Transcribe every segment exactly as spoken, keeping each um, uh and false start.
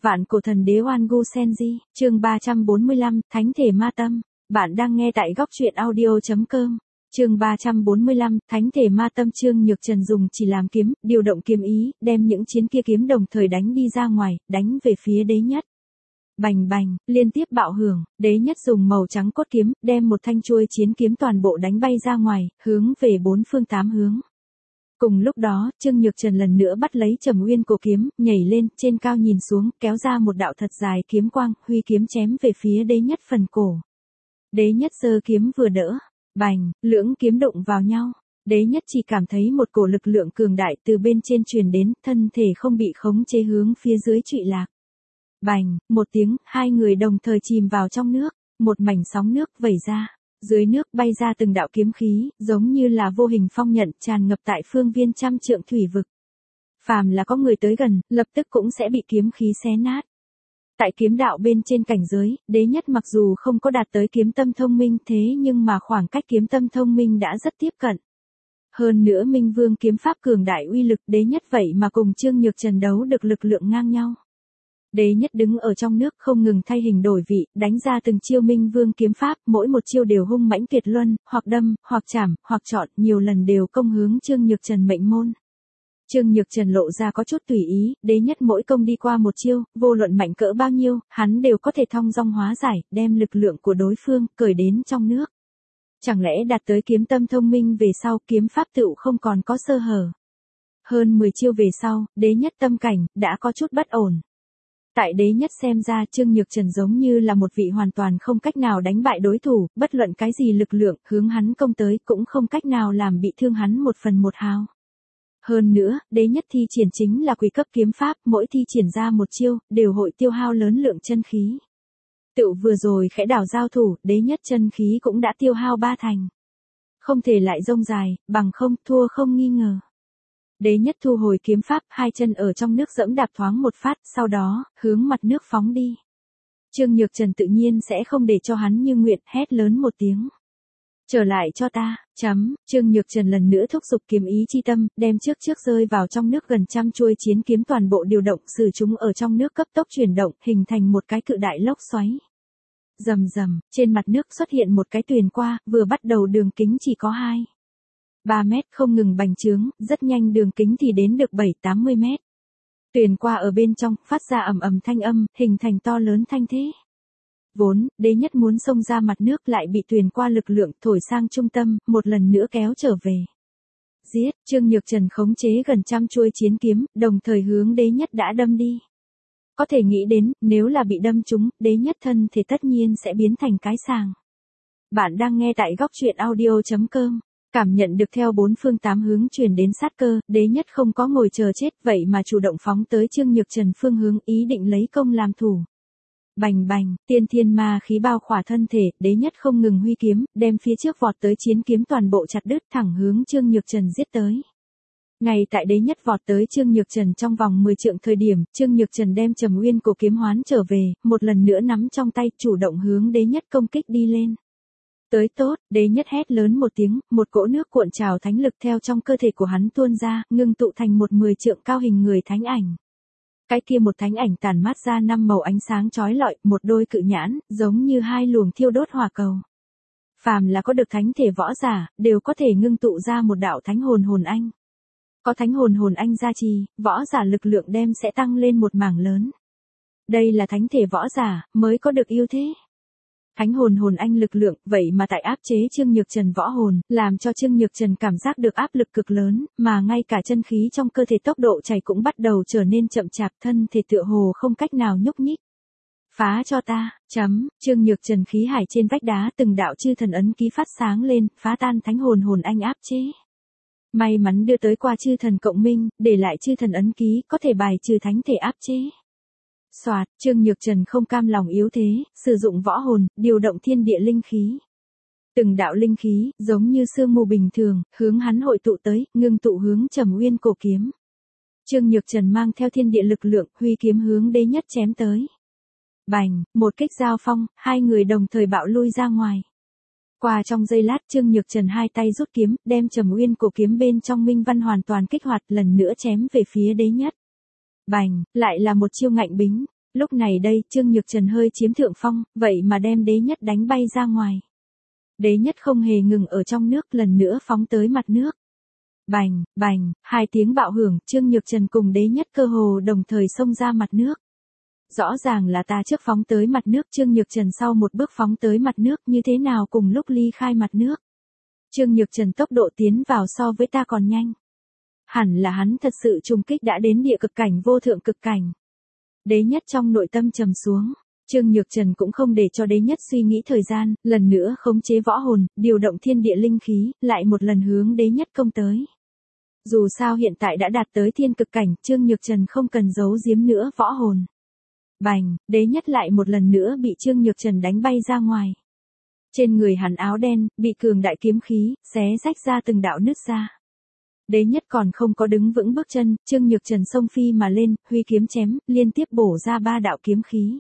Vạn cổ thần đế Oan Gu Senji, chương ba trăm bốn mươi lăm, Thánh thể ma tâm. Bạn đang nghe tại góc truyện audio chấm com. Chương ba trăm bốn mươi lăm, Thánh thể ma tâm. Trương Nhược Trần dùng chỉ làm kiếm, điều động kiếm ý, đem những chiến kia kiếm đồng thời đánh đi ra ngoài, đánh về phía đế nhất. Bành bành, liên tiếp bạo hưởng, đế nhất dùng màu trắng cốt kiếm, đem một thanh chuôi chiến kiếm toàn bộ đánh bay ra ngoài, hướng về bốn phương tám hướng. Cùng lúc đó, Trương Nhược Trần lần nữa bắt lấy Trầm Nguyên cổ kiếm, nhảy lên, trên cao nhìn xuống, kéo ra một đạo thật dài kiếm quang, huy kiếm chém về phía đế nhất phần cổ. Đế nhất giơ kiếm vừa đỡ, bành, lưỡng kiếm đụng vào nhau. Đế nhất chỉ cảm thấy một cổ lực lượng cường đại từ bên trên truyền đến, thân thể không bị khống chế hướng phía dưới trụy lạc. Bành, một tiếng, hai người đồng thời chìm vào trong nước, một mảnh sóng nước vẩy ra. Dưới nước bay ra từng đạo kiếm khí, giống như là vô hình phong nhận tràn ngập tại phương viên trăm trượng thủy vực. Phàm là có người tới gần, lập tức cũng sẽ bị kiếm khí xé nát. Tại kiếm đạo bên trên cảnh giới, đế nhất mặc dù không có đạt tới kiếm tâm thông minh thế nhưng mà khoảng cách kiếm tâm thông minh đã rất tiếp cận. Hơn nữa Minh Vương kiếm pháp cường đại uy lực, đế nhất vậy mà cùng Trương Nhược Trần đấu được lực lượng ngang nhau. Đế nhất đứng ở trong nước không ngừng thay hình đổi vị, đánh ra từng chiêu Minh Vương kiếm pháp, mỗi một chiêu đều hung mãnh tuyệt luân, hoặc đâm, hoặc chảm, hoặc chọn, nhiều lần đều công hướng Trương Nhược Trần mệnh môn. Trương Nhược Trần lộ ra có chút tùy ý, đế nhất mỗi công đi qua một chiêu, vô luận mạnh cỡ bao nhiêu, hắn đều có thể thong dong hóa giải, đem lực lượng của đối phương cởi đến trong nước. Chẳng lẽ đạt tới kiếm tâm thông minh về sau, kiếm pháp tựu không còn có sơ hở. Hơn mười chiêu về sau, đế nhất tâm cảnh đã có chút bất ổn. Tại đế nhất xem ra Trương Nhược Trần giống như là một vị hoàn toàn không cách nào đánh bại đối thủ, bất luận cái gì lực lượng hướng hắn công tới cũng không cách nào làm bị thương hắn một phần một hào. Hơn nữa, đế nhất thi triển chính là quỷ cấp kiếm pháp, mỗi thi triển ra một chiêu, đều hội tiêu hao lớn lượng chân khí. Tựu vừa rồi khẽ đảo giao thủ, đế nhất chân khí cũng đã tiêu hao ba thành. Không thể lại rông dài, bằng không, thua không nghi ngờ. Đế nhất thu hồi kiếm pháp, hai chân ở trong nước dẫm đạp thoáng một phát, sau đó, hướng mặt nước phóng đi. Trương Nhược Trần tự nhiên sẽ không để cho hắn như nguyện, hét lớn một tiếng. Trở lại cho ta, chấm, Trương Nhược Trần lần nữa thúc giục kiếm ý chi tâm, đem trước trước rơi vào trong nước gần trăm chuôi chiến kiếm toàn bộ điều động, sử chúng ở trong nước cấp tốc chuyển động, hình thành một cái cự đại lốc xoáy. Rầm rầm, trên mặt nước xuất hiện một cái tuyền qua, vừa bắt đầu đường kính chỉ có hai. ba mét không ngừng bành trướng, rất nhanh đường kính thì đến được bảy tám mươi mét. Tuyền qua ở bên trong, phát ra ầm ầm thanh âm, hình thành to lớn thanh thế. Vốn, đế nhất muốn xông ra mặt nước lại bị tuyền qua lực lượng thổi sang trung tâm, một lần nữa kéo trở về. Giết, Trương Nhược Trần khống chế gần trăm chuôi chiến kiếm, đồng thời hướng đế nhất đã đâm đi. Có thể nghĩ đến, nếu là bị đâm trúng, đế nhất thân thì tất nhiên sẽ biến thành cái sàng. Bạn đang nghe tại góc truyện audio chấm com. Cảm nhận được theo bốn phương tám hướng truyền đến sát cơ, đế nhất không có ngồi chờ chết, vậy mà chủ động phóng tới Trương Nhược Trần phương hướng, ý định lấy công làm thủ. Bành bành, tiên thiên ma khí bao khỏa thân thể, đế nhất không ngừng huy kiếm, đem phía trước vọt tới chiến kiếm toàn bộ chặt đứt, thẳng hướng Trương Nhược Trần giết tới. Ngay tại đế nhất vọt tới Trương Nhược Trần trong vòng mười trượng thời điểm, Trương Nhược Trần đem Trầm Nguyên cổ kiếm hoán trở về, một lần nữa nắm trong tay, chủ động hướng đế nhất công kích đi lên. Tới tốt, đế nhất hét lớn một tiếng, một cỗ nước cuộn trào thánh lực theo trong cơ thể của hắn tuôn ra, ngưng tụ thành một mười trượng cao hình người thánh ảnh. Cái kia một thánh ảnh tản mát ra năm màu ánh sáng chói lọi, một đôi cự nhãn, giống như hai luồng thiêu đốt hỏa cầu. Phàm là có được thánh thể võ giả, đều có thể ngưng tụ ra một đạo thánh hồn hồn anh. Có thánh hồn hồn anh gia trì, võ giả lực lượng đem sẽ tăng lên một mảng lớn. Đây là thánh thể võ giả, mới có được ưu thế. Thánh hồn hồn anh lực lượng, vậy mà tại áp chế Trương Nhược Trần võ hồn, làm cho Trương Nhược Trần cảm giác được áp lực cực lớn, mà ngay cả chân khí trong cơ thể tốc độ chảy cũng bắt đầu trở nên chậm chạp, thân thể tựa hồ không cách nào nhúc nhích. Phá cho ta, chấm, Trương Nhược Trần khí hải trên vách đá từng đạo chư thần ấn ký phát sáng lên, phá tan thánh hồn hồn anh áp chế. May mắn đưa tới qua chư thần cộng minh, để lại chư thần ấn ký, có thể bài trừ thánh thể áp chế. Soạt, Trương Nhược Trần không cam lòng yếu thế, sử dụng võ hồn, điều động thiên địa linh khí. Từng đạo linh khí, giống như sương mù bình thường, hướng hắn hội tụ tới, ngưng tụ hướng Trầm Nguyên cổ kiếm. Trương Nhược Trần mang theo thiên địa lực lượng, huy kiếm hướng đế nhất chém tới. Bành, một kích giao phong, hai người đồng thời bạo lui ra ngoài. Qua trong giây lát Trương Nhược Trần hai tay rút kiếm, đem Trầm Nguyên cổ kiếm bên trong minh văn hoàn toàn kích hoạt, lần nữa chém về phía đế nhất. Bành, lại là một chiêu ngạnh bính. Lúc này đây, Trương Nhược Trần hơi chiếm thượng phong, vậy mà đem Đế Nhất đánh bay ra ngoài. Đế Nhất không hề ngừng ở trong nước, lần nữa phóng tới mặt nước. Bành, bành, hai tiếng bạo hưởng, Trương Nhược Trần cùng Đế Nhất cơ hồ đồng thời xông ra mặt nước. Rõ ràng là ta trước phóng tới mặt nước, Trương Nhược Trần sau một bước phóng tới mặt nước, như thế nào cùng lúc ly khai mặt nước. Trương Nhược Trần tốc độ tiến vào so với ta còn nhanh. Hẳn là hắn thật sự trùng kích đã đến địa cực cảnh vô thượng cực cảnh. Đế Nhất trong nội tâm trầm xuống. Trương Nhược Trần cũng không để cho Đế Nhất suy nghĩ thời gian, lần nữa khống chế võ hồn, điều động thiên địa linh khí, lại một lần hướng Đế Nhất công tới. Dù sao hiện tại đã đạt tới thiên cực cảnh, Trương Nhược Trần không cần giấu giếm nữa võ hồn. Bành, Đế Nhất lại một lần nữa bị Trương Nhược Trần đánh bay ra ngoài. Trên người hắn áo đen, bị cường đại kiếm khí, xé rách ra từng đạo nứt ra. Đế Nhất còn không có đứng vững bước chân, Trương Nhược Trần xông phi mà lên, huy kiếm chém, liên tiếp bổ ra ba đạo kiếm khí.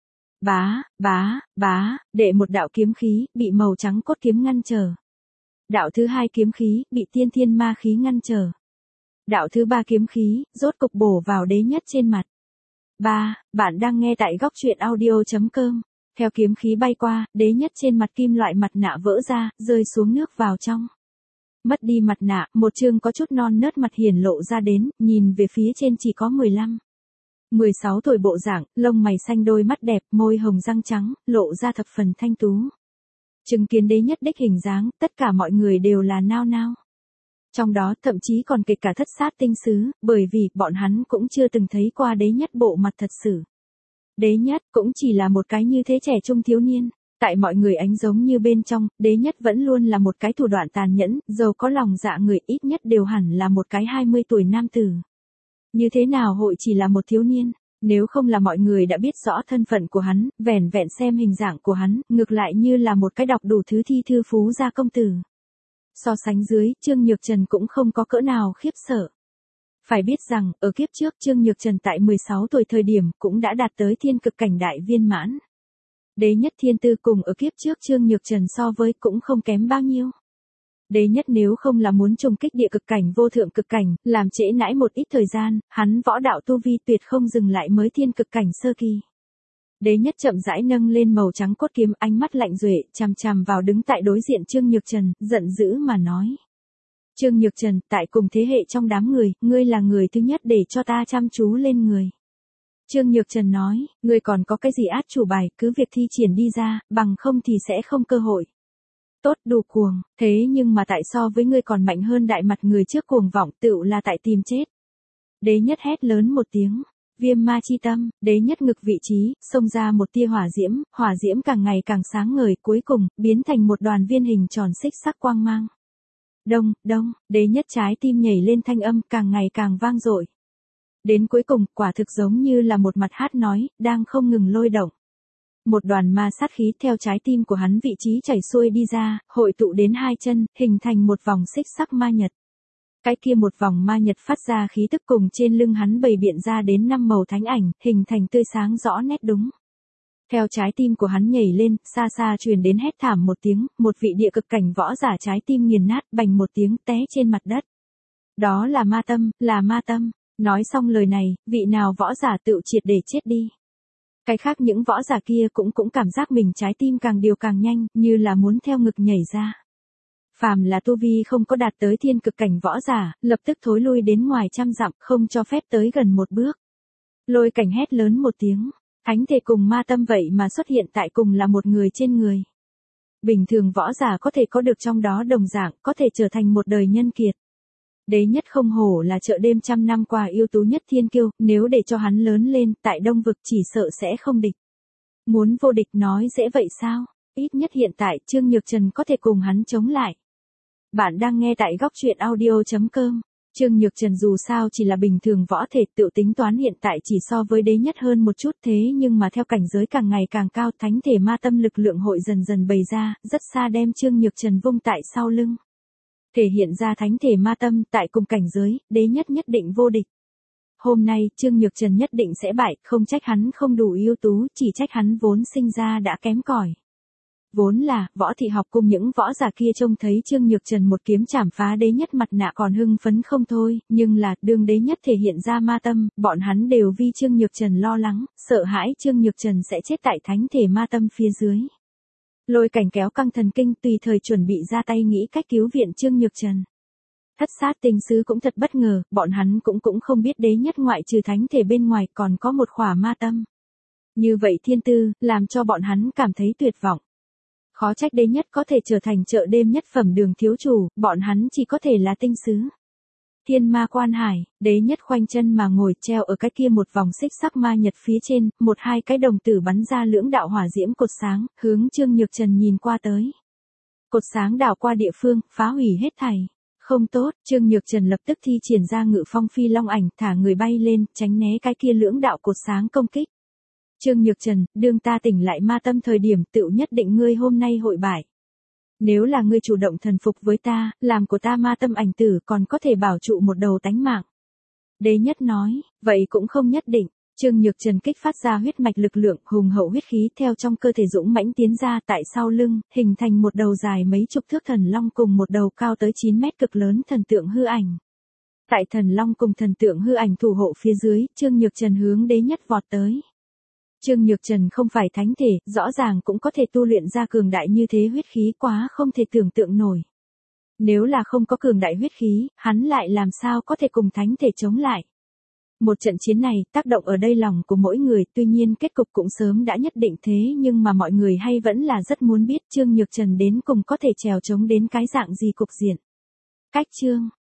Bá, bá, bá, đệ một đạo kiếm khí, bị màu trắng cốt kiếm ngăn trở. Đạo thứ hai kiếm khí, bị tiên thiên ma khí ngăn trở. Đạo thứ ba kiếm khí, rốt cục bổ vào Đế Nhất trên mặt. Ba, bạn đang nghe tại góc truyện audio chấm com. Theo kiếm khí bay qua, Đế Nhất trên mặt kim loại mặt nạ vỡ ra, rơi xuống nước vào trong. Mất đi mặt nạ, một trương có chút non nớt mặt hiển lộ ra đến, nhìn về phía trên chỉ có mười lăm, mười sáu tuổi bộ dạng, lông mày xanh, đôi mắt đẹp, môi hồng răng trắng, lộ ra thập phần thanh tú. Chứng kiến Đế Nhất đích hình dáng, tất cả mọi người đều là nao nao. Trong đó thậm chí còn kể cả thất sát tinh sứ, bởi vì bọn hắn cũng chưa từng thấy qua Đế Nhất bộ mặt thật sự. Đế Nhất cũng chỉ là một cái như thế trẻ trung thiếu niên. Tại mọi người ánh giống như bên trong, Đế Nhất vẫn luôn là một cái thủ đoạn tàn nhẫn, giàu có lòng dạ người, ít nhất đều hẳn là một cái hai mươi tuổi nam tử. Như thế nào hội chỉ là một thiếu niên, nếu không là mọi người đã biết rõ thân phận của hắn, vẻn vẹn xem hình dạng của hắn, ngược lại như là một cái đọc đủ thứ thi thư phú gia công tử. So sánh dưới, Trương Nhược Trần cũng không có cỡ nào khiếp sợ. Phải biết rằng, ở kiếp trước Trương Nhược Trần tại mười sáu tuổi thời điểm cũng đã đạt tới thiên cực cảnh đại viên mãn. Đế Nhất thiên tư cùng ở kiếp trước Trương Nhược Trần so với cũng không kém bao nhiêu. Đế Nhất nếu không là muốn trùng kích địa cực cảnh vô thượng cực cảnh, làm trễ nãi một ít thời gian, hắn võ đạo tu vi tuyệt không dừng lại mới thiên cực cảnh sơ kỳ. Đế Nhất chậm rãi nâng lên màu trắng cốt kiếm, ánh mắt lạnh duệ, chằm chằm vào đứng tại đối diện Trương Nhược Trần, giận dữ mà nói. Trương Nhược Trần, tại cùng thế hệ trong đám người, ngươi là người thứ nhất để cho ta chăm chú lên người. Trương Nhược Trần nói, ngươi còn có cái gì át chủ bài, cứ việc thi triển đi ra, bằng không thì sẽ không cơ hội. Tốt, đủ cuồng, thế nhưng mà tại so với ngươi còn mạnh hơn đại mặt người trước, cuồng vọng tựu là tại tìm chết. Đế Nhất hét lớn một tiếng, viêm ma chi tâm, Đế Nhất ngực vị trí, xông ra một tia hỏa diễm, hỏa diễm càng ngày càng sáng ngời, cuối cùng, biến thành một đoàn viên hình tròn xích sắc quang mang. Đông, đông, Đế Nhất trái tim nhảy lên, thanh âm càng ngày càng vang dội. Đến cuối cùng, quả thực giống như là một mặt hát nói, đang không ngừng lôi động. Một đoàn ma sát khí theo trái tim của hắn vị trí chảy xuôi đi ra, hội tụ đến hai chân, hình thành một vòng xích sắc ma nhật. Cái kia một vòng ma nhật phát ra khí tức cùng trên lưng hắn bày biện ra đến năm màu thánh ảnh, hình thành tươi sáng rõ nét đúng. Theo trái tim của hắn nhảy lên, xa xa truyền đến hét thảm một tiếng, một vị địa cực cảnh võ giả trái tim nghiền nát, bành một tiếng té trên mặt đất. Đó là ma tâm, là ma tâm. Nói xong lời này, vị nào võ giả tự triệt để chết đi. Cái khác những võ giả kia cũng cũng cảm giác mình trái tim càng điều càng nhanh, như là muốn theo ngực nhảy ra. Phàm là tu vi không có đạt tới thiên cực cảnh võ giả, lập tức thối lui đến ngoài trăm dặm, không cho phép tới gần một bước. Lôi Cảnh hét lớn một tiếng, thánh thể cùng ma tâm vậy mà xuất hiện tại cùng là một người trên người. Bình thường võ giả có thể có được trong đó đồng dạng, có thể trở thành một đời nhân kiệt. Đế Nhất không hổ là chợ đêm trăm năm qua ưu tú nhất thiên kiêu, nếu để cho hắn lớn lên, tại Đông Vực chỉ sợ sẽ không địch. Muốn vô địch nói dễ vậy sao? Ít nhất hiện tại Trương Nhược Trần có thể cùng hắn chống lại. Bạn đang nghe tại góc truyện audio chấm com. Trương Nhược Trần dù sao chỉ là bình thường võ thể, tự tính toán hiện tại chỉ so với Đế Nhất hơn một chút, thế nhưng mà theo cảnh giới càng ngày càng cao, thánh thể ma tâm lực lượng hội dần dần bày ra, rất xa đem Trương Nhược Trần vung tại sau lưng. Thể hiện ra thánh thể ma tâm tại cùng cảnh giới, Đế Nhất nhất định vô địch. Hôm nay, Trương Nhược Trần nhất định sẽ bại, không trách hắn không đủ ưu tú, chỉ trách hắn vốn sinh ra đã kém cỏi. Vốn là, võ thị học cung những võ giả kia trông thấy Trương Nhược Trần một kiếm chảm phá đế nhất mặt nạ còn hưng phấn không thôi, nhưng là, đương đế nhất thể hiện ra ma tâm, bọn hắn đều vì Trương Nhược Trần lo lắng, sợ hãi Trương Nhược Trần sẽ chết tại thánh thể ma tâm phía dưới. Lôi Cảnh kéo căng thần kinh tùy thời chuẩn bị ra tay nghĩ cách cứu viện Trương Nhược Trần. Thất sát tinh sứ cũng thật bất ngờ, bọn hắn cũng cũng không biết đế nhất ngoại trừ thánh thể bên ngoài còn có một khỏa ma tâm. Như vậy thiên tư, làm cho bọn hắn cảm thấy tuyệt vọng. Khó trách đế nhất có thể trở thành chợ đêm nhất phẩm đường thiếu chủ, bọn hắn chỉ có thể là tinh sứ. Thiên ma quan hải, đế nhất khoanh chân mà ngồi treo ở cái kia một vòng xích sắc ma nhật phía trên, một hai cái đồng tử bắn ra lưỡng đạo hỏa diễm cột sáng, hướng Trương Nhược Trần nhìn qua tới. Cột sáng đảo qua địa phương, phá hủy hết thảy. Không tốt, Trương Nhược Trần lập tức thi triển ra ngự phong phi long ảnh, thả người bay lên, tránh né cái kia lưỡng đạo cột sáng công kích. Trương Nhược Trần, đương ta tỉnh lại ma tâm thời điểm tựu nhất định ngươi hôm nay hội bại. Nếu là ngươi chủ động thần phục với ta, làm của ta ma tâm ảnh tử còn có thể bảo trụ một đầu tánh mạng. Đế nhất nói, vậy cũng không nhất định. Trương Nhược Trần kích phát ra huyết mạch lực lượng, hùng hậu huyết khí theo trong cơ thể dũng mãnh tiến ra tại sau lưng, hình thành một đầu dài mấy chục thước thần long cùng một đầu cao tới chín mét cực lớn thần tượng hư ảnh. Tại thần long cùng thần tượng hư ảnh thủ hộ phía dưới, Trương Nhược Trần hướng đế nhất vọt tới. Trương Nhược Trần không phải thánh thể, rõ ràng cũng có thể tu luyện ra cường đại như thế huyết khí quá không thể tưởng tượng nổi. Nếu là không có cường đại huyết khí, hắn lại làm sao có thể cùng thánh thể chống lại. Một trận chiến này, tác động ở đây lòng của mỗi người, tuy nhiên kết cục cũng sớm đã nhất định thế nhưng mà mọi người hay vẫn là rất muốn biết Trương Nhược Trần đến cùng có thể trèo chống đến cái dạng gì cục diện. Cách chương